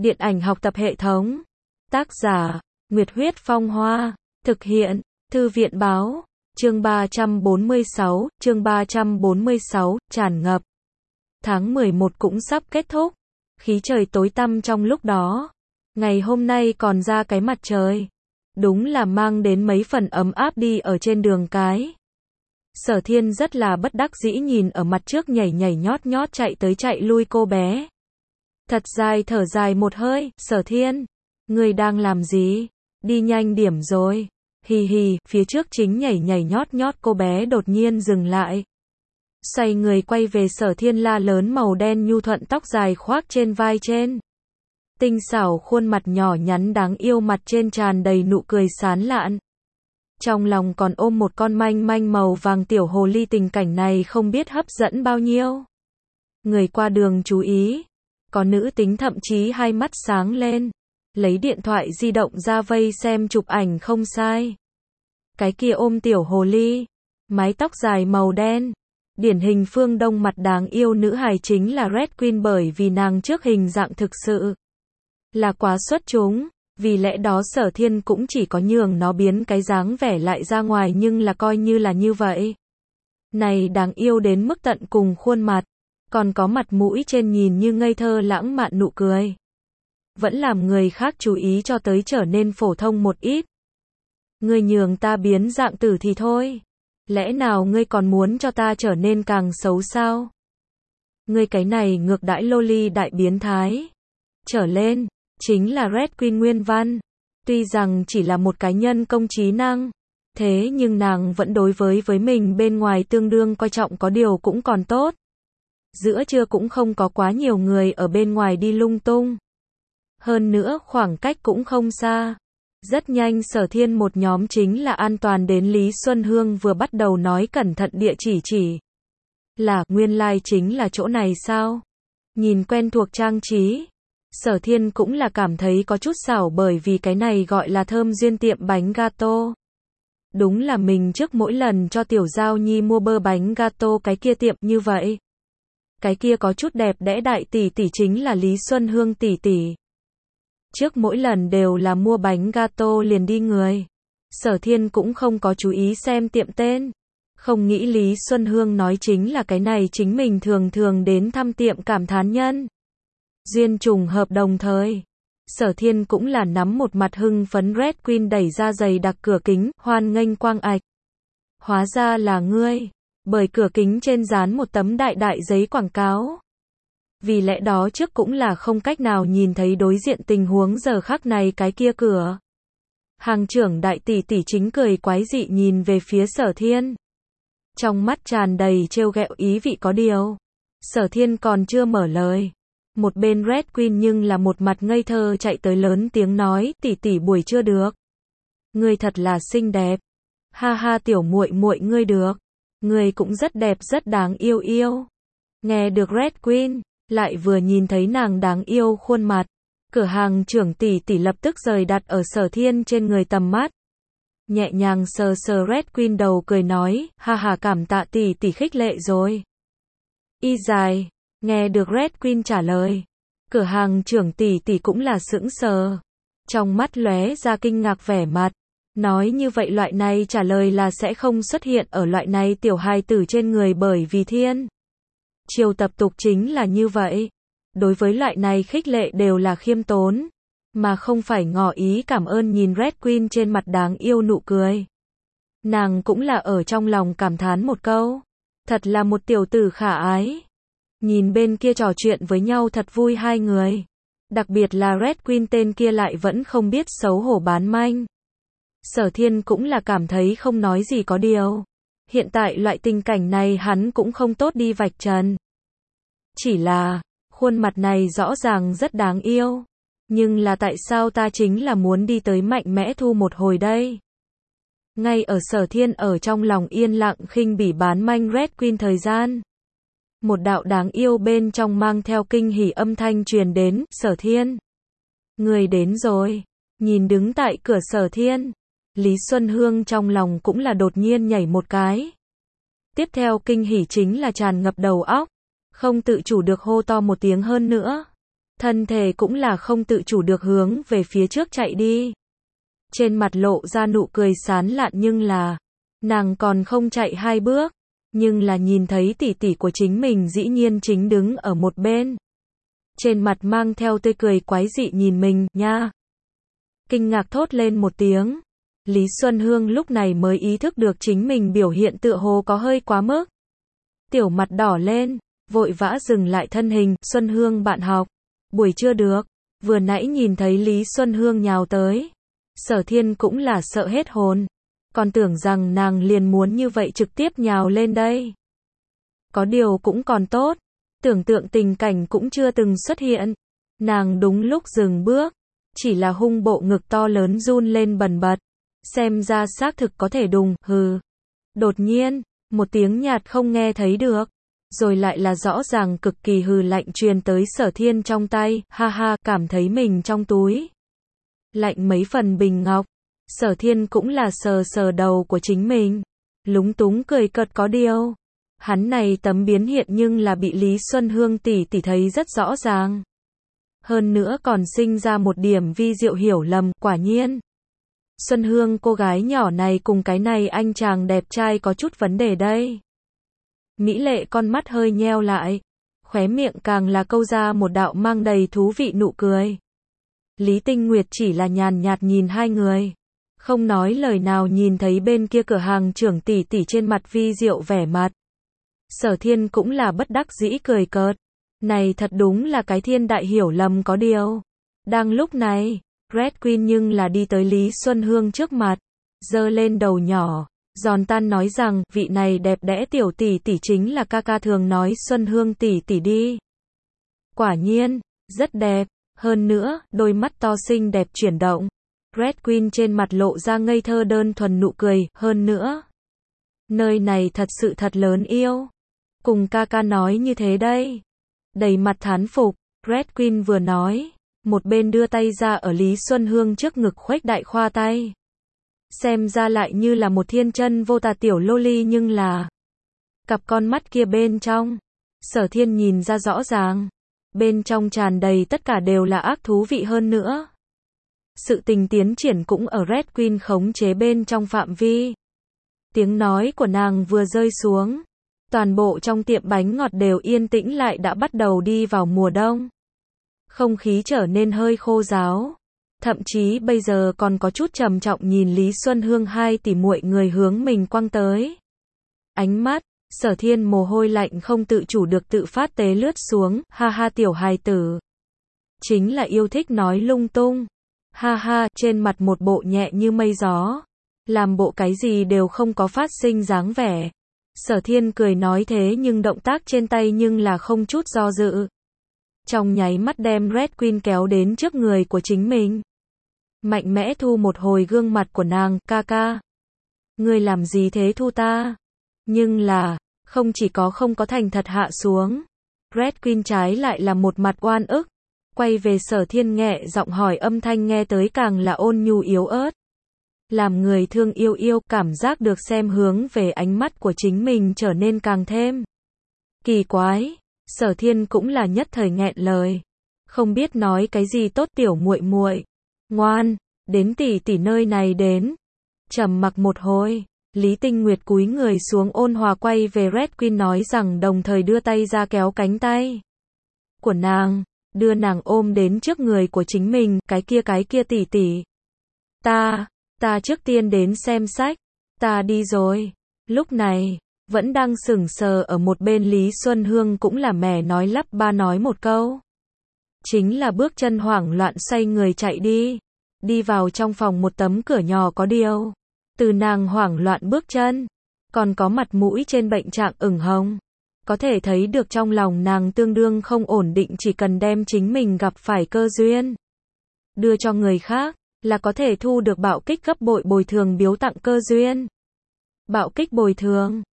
Điện ảnh học tập hệ thống. Tác giả, Nguyệt Huyết Phong Hoa. Thực hiện, Thư viện Báo. Chương 346, tràn ngập. Tháng 11 cũng sắp kết thúc. Khí trời tối tăm trong lúc đó. Ngày hôm nay còn ra cái mặt trời. Đúng là mang đến mấy phần ấm áp đi ở trên đường cái. Sở Thiên rất là bất đắc dĩ nhìn ở mặt trước nhảy nhảy nhót nhót chạy tới chạy lui cô bé. Thật dài thở dài một hơi, Sở Thiên, ngươi đang làm gì? Đi nhanh điểm rồi. Hì hì, phía trước chính nhảy nhảy nhót nhót cô bé đột nhiên dừng lại. Xoay người quay về Sở Thiên la lớn màu đen nhu thuận tóc dài khoác trên vai trên. Tinh xảo khuôn mặt nhỏ nhắn đáng yêu mặt trên tràn đầy nụ cười sán lạn. Trong lòng còn ôm một con manh manh màu vàng tiểu hồ ly tình cảnh này không biết hấp dẫn bao nhiêu. Người qua đường chú ý. Có nữ tính thậm chí hai mắt sáng lên. Lấy điện thoại di động ra vây xem chụp ảnh không sai. Cái kia ôm tiểu hồ ly. Mái tóc dài màu đen. Điển hình phương Đông mặt đáng yêu nữ hài chính là Red Queen bởi vì nàng trước hình dạng thực sự là quá xuất chúng. Vì lẽ đó Sở Thiên cũng chỉ có nhường nó biến cái dáng vẻ lại ra ngoài nhưng là coi như là như vậy. Này đáng yêu đến mức tận cùng khuôn mặt. Còn có mặt mũi trên nhìn như ngây thơ lãng mạn nụ cười. Vẫn làm người khác chú ý cho tới trở nên phổ thông một ít. Ngươi nhường ta biến dạng tử thì thôi. Lẽ nào ngươi còn muốn cho ta trở nên càng xấu sao? Ngươi cái này ngược đãi loli đại biến thái. Trở lên, chính là Red Queen nguyên văn. Tuy rằng chỉ là một cá nhân công trí năng. Thế nhưng nàng vẫn đối với mình bên ngoài tương đương coi trọng có điều cũng còn tốt. Giữa trưa cũng không có quá nhiều người ở bên ngoài đi lung tung. Hơn nữa khoảng cách cũng không xa. Rất nhanh Sở Thiên một nhóm chính là an toàn đến Lý Xuân Hương vừa bắt đầu nói cẩn thận địa chỉ. Là, nguyên lai chính là chỗ này sao? Nhìn quen thuộc trang trí. Sở Thiên cũng là cảm thấy có chút xảo bởi vì cái này gọi là Thơm Duyên tiệm bánh gato. Đúng là mình trước mỗi lần cho Tiểu Giao Nhi mua bơ bánh gato cái kia tiệm như vậy. Cái kia có chút đẹp đẽ đại tỷ tỷ chính là Lý Xuân Hương tỷ tỷ. Trước mỗi lần đều là mua bánh gato liền đi người. Sở Thiên cũng không có chú ý xem tiệm tên. Không nghĩ Lý Xuân Hương nói chính là cái này chính mình thường đến thăm tiệm cảm thán nhân. Duyên trùng hợp đồng thời. Sở Thiên cũng là nắm một mặt hưng phấn Red Queen đẩy ra giày đặc cửa kính, hoan nghênh quang ạch. Hóa ra là ngươi. Bởi cửa kính trên dán một tấm đại đại giấy quảng cáo. Vì lẽ đó trước cũng là không cách nào nhìn thấy đối diện tình huống giờ khắc này cái kia cửa. Hàng trưởng đại tỷ tỷ chính cười quái dị nhìn về phía Sở Thiên. Trong mắt tràn đầy trêu ghẹo ý vị có điều. Sở Thiên còn chưa mở lời. Một bên Red Queen nhưng là một mặt ngây thơ chạy tới lớn tiếng nói, tỷ tỷ buổi trưa được. Ngươi thật là xinh đẹp. Ha ha tiểu muội muội ngươi được. Ngươi cũng rất đẹp rất đáng yêu yêu. Nghe được Red Queen, lại vừa nhìn thấy nàng đáng yêu khuôn mặt. Cửa hàng trưởng tỷ tỷ lập tức rời đặt ở Sở Thiên trên người tầm mắt. Nhẹ nhàng sờ sờ Red Queen đầu cười nói, ha ha cảm tạ tỷ tỷ khích lệ rồi. Y dài, nghe được Red Queen trả lời. Cửa hàng trưởng tỷ tỷ cũng là sững sờ. Trong mắt lóe ra kinh ngạc vẻ mặt. Nói như vậy loại này trả lời là sẽ không xuất hiện ở loại này tiểu hài tử trên người bởi vì thiên. Triều tập tục chính là như vậy. Đối với loại này khích lệ đều là khiêm tốn. Mà không phải ngỏ ý cảm ơn nhìn Red Queen trên mặt đáng yêu nụ cười. Nàng cũng là ở trong lòng cảm thán một câu. Thật là một tiểu tử khả ái. Nhìn bên kia trò chuyện với nhau thật vui hai người. Đặc biệt là Red Queen tên kia lại vẫn không biết xấu hổ bán manh. Sở Thiên cũng là cảm thấy không nói gì có điều. Hiện tại loại tình cảnh này hắn cũng không tốt đi vạch trần. Chỉ là, khuôn mặt này rõ ràng rất đáng yêu. Nhưng là tại sao ta chính là muốn đi tới mạnh mẽ thu một hồi đây? Ngay ở Sở Thiên ở trong lòng yên lặng khinh bỉ bán manh Red Queen thời gian. Một đạo đáng yêu bên trong mang theo kinh hỉ âm thanh truyền đến, Sở Thiên. Người đến rồi. Nhìn đứng tại cửa Sở Thiên. Lý Xuân Hương trong lòng cũng là đột nhiên nhảy một cái. Tiếp theo kinh hỉ chính là tràn ngập đầu óc. Không tự chủ được hô to một tiếng hơn nữa. thân thể cũng là không tự chủ được hướng về phía trước chạy đi. Trên mặt lộ ra nụ cười sán lạn nhưng là, nàng còn không chạy 2 bước, nhưng là nhìn thấy tỷ tỷ của chính mình dĩ nhiên chính đứng ở một bên. Trên mặt mang theo tươi cười quái dị nhìn mình, nha. Kinh ngạc thốt lên một tiếng. Lý Xuân Hương lúc này mới ý thức được chính mình biểu hiện tựa hồ có hơi quá mức. Tiểu mặt đỏ lên, vội vã dừng lại thân hình, Xuân Hương bạn học. Buổi trưa được, vừa nãy nhìn thấy Lý Xuân Hương nhào tới. Sở Thiên cũng là sợ hết hồn. Còn tưởng rằng nàng liền muốn như vậy trực tiếp nhào lên đây. Có điều cũng còn tốt. Tưởng tượng tình cảnh cũng chưa từng xuất hiện. Nàng đúng lúc dừng bước. Chỉ là hung bộ ngực to lớn run lên bần bật. Xem ra xác thực có thể đùng, hừ. Đột nhiên, một tiếng nhạt không nghe thấy được. Rồi lại là rõ ràng cực kỳ hừ lạnh truyền tới Sở Thiên trong tay. Ha ha, cảm thấy mình trong túi lạnh mấy phần bình ngọc. Sở Thiên cũng là sờ sờ đầu của chính mình. Lúng túng cười cợt có điều. Hắn này tấm biến hiện nhưng là bị Lý Xuân Hương tỷ tỷ thấy rất rõ ràng. Hơn nữa còn sinh ra một điểm vi diệu hiểu lầm, quả nhiên. Xuân Hương cô gái nhỏ này cùng cái này anh chàng đẹp trai có chút vấn đề đây. Mỹ lệ con mắt hơi nheo lại. Khóe miệng càng là câu ra một đạo mang đầy thú vị nụ cười. Lý Tinh Nguyệt chỉ là nhàn nhạt nhìn hai người. Không nói lời nào nhìn thấy bên kia cửa hàng trưởng tỷ tỷ trên mặt vi diệu vẻ mặt. Sở Thiên cũng là bất đắc dĩ cười cợt. Này thật đúng là cái thiên đại hiểu lầm có điều. Đang lúc này, Red Queen nhưng là đi tới Lý Xuân Hương trước mặt. Giơ lên đầu nhỏ. Giòn tan nói rằng, vị này đẹp đẽ tiểu tỷ tỷ chính là ca ca thường nói Xuân Hương tỷ tỷ đi. Quả nhiên, rất đẹp. Hơn nữa, đôi mắt to xinh đẹp chuyển động. Red Queen trên mặt lộ ra ngây thơ đơn thuần nụ cười, hơn nữa. Nơi này thật sự thật lớn yêu. Cùng ca ca nói như thế đây. Đầy mặt thán phục, Red Queen vừa nói, một bên đưa tay ra ở Lý Xuân Hương trước ngực khuếch đại khoa tay. Xem ra lại như là một thiên chân vô tà tiểu loli nhưng là cặp con mắt kia bên trong. Sở Thiên nhìn ra rõ ràng. Bên trong tràn đầy tất cả đều là ác thú vị hơn nữa. Sự tình tiến triển cũng ở Red Queen khống chế bên trong phạm vi. Tiếng nói của nàng vừa rơi xuống. Toàn bộ trong tiệm bánh ngọt đều yên tĩnh lại đã bắt đầu đi vào mùa đông. Không khí trở nên hơi khô ráo. Thậm chí bây giờ còn có chút trầm trọng nhìn Lý Xuân Hương hai tỷ muội người hướng mình quăng tới. Ánh mắt, Sở Thiên mồ hôi lạnh không tự chủ được tự phát tế lướt xuống, ha ha tiểu hài tử. Chính là yêu thích nói lung tung. Ha ha, trên mặt một bộ nhẹ như mây gió. Làm bộ cái gì đều không có phát sinh dáng vẻ. Sở Thiên cười nói thế nhưng động tác trên tay nhưng là không chút do dự. Trong nháy mắt đem Red Queen kéo đến trước người của chính mình. Mạnh mẽ thu một hồi gương mặt của nàng, ca ca. Ngươi làm gì thế thu ta? Nhưng là, không chỉ có không có thành thật hạ xuống. Red Queen trái lại là một mặt oan ức. Quay về Sở Thiên nhẹ giọng hỏi âm thanh nghe tới càng là ôn nhu yếu ớt. Làm người thương yêu yêu, cảm giác được xem hướng về ánh mắt của chính mình trở nên càng thêm kỳ quái. Sở Thiên cũng là nhất thời nghẹn lời. Không biết nói cái gì tốt tiểu muội muội. Ngoan, đến tỷ tỷ nơi này đến. Trầm mặc một hồi, Lý Tinh Nguyệt cúi người xuống ôn hòa quay về Red Queen nói rằng đồng thời đưa tay ra kéo cánh tay của nàng, đưa nàng ôm đến trước người của chính mình, cái kia tỷ tỷ. Ta trước tiên đến xem sách, ta đi rồi. Lúc này, vẫn đang sững sờ ở một bên Lý Xuân Hương cũng là mẻ nói lắp ba nói một câu. Chính là bước chân hoảng loạn xoay người chạy đi. Đi vào trong phòng một tấm cửa nhỏ có điều. Từ nàng hoảng loạn bước chân, còn có mặt mũi trên bệnh trạng ửng hồng. Có thể thấy được trong lòng nàng tương đương không ổn định chỉ cần đem chính mình gặp phải cơ duyên. Đưa cho người khác, là có thể thu được bạo kích gấp bội bồi thường biếu tặng cơ duyên. Bạo kích bồi thường.